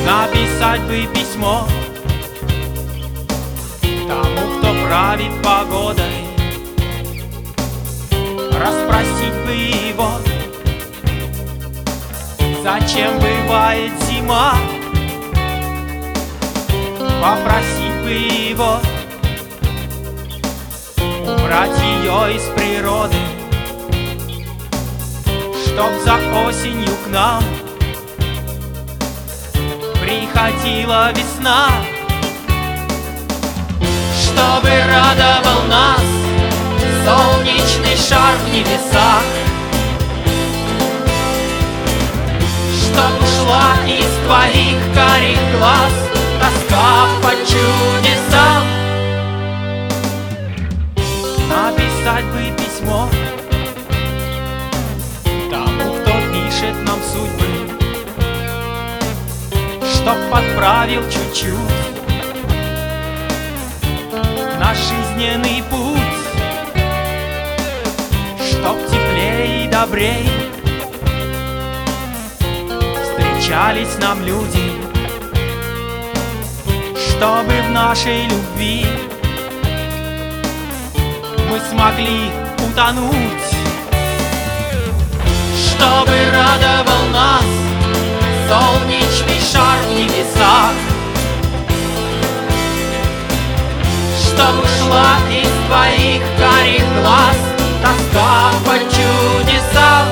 Написать бы письмо тому, кто правит погодой, расспросить бы его, зачем бывает зима, попросить бы его убрать ее из природы, чтоб за осенью к нам приходила весна, чтобы радовал нас солнечный шар в небесах, чтоб ушла из твоих карих глаз тоска по чудесам. Написать бы письмо тому, кто пишет нам судьбы, чтоб подправил чуть-чуть наш жизненный путь, чтоб теплее и добрей встречались нам люди, чтобы в нашей любви мы смогли утонуть, чтобы радовал нас солнечный шар в небесах, чтоб ушла из твоих карих глаз тоска по чудесам.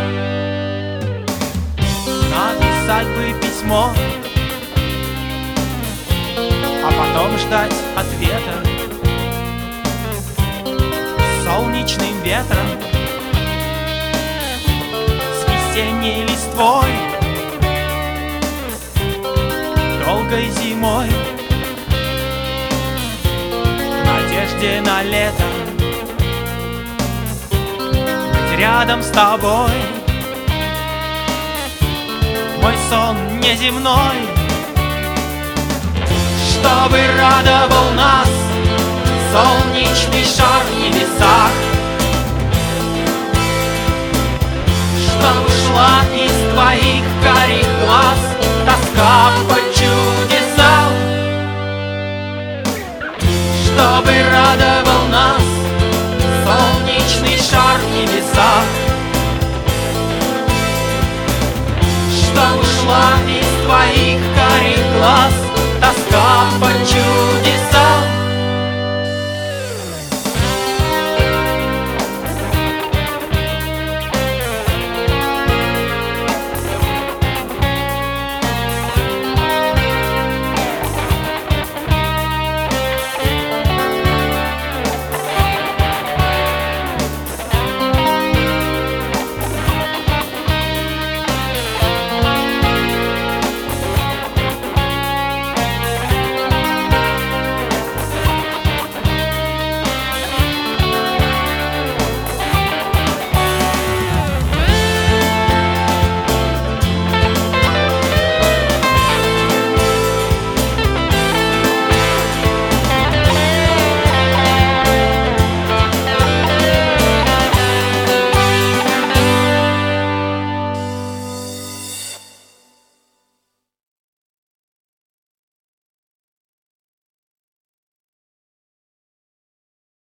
Написать бы письмо, а потом ждать ответа солнечным ветром, с весенней листвой, долгой зимой, в надежде на лето быть рядом с тобой. Мой сон неземной, чтобы радовал нас солнечный шар в небесах, чтоб ушла из твоих карих глаз тоска по чудесам, чтобы радовал нас солнечный шар в небесах, чтоб ушла из твоих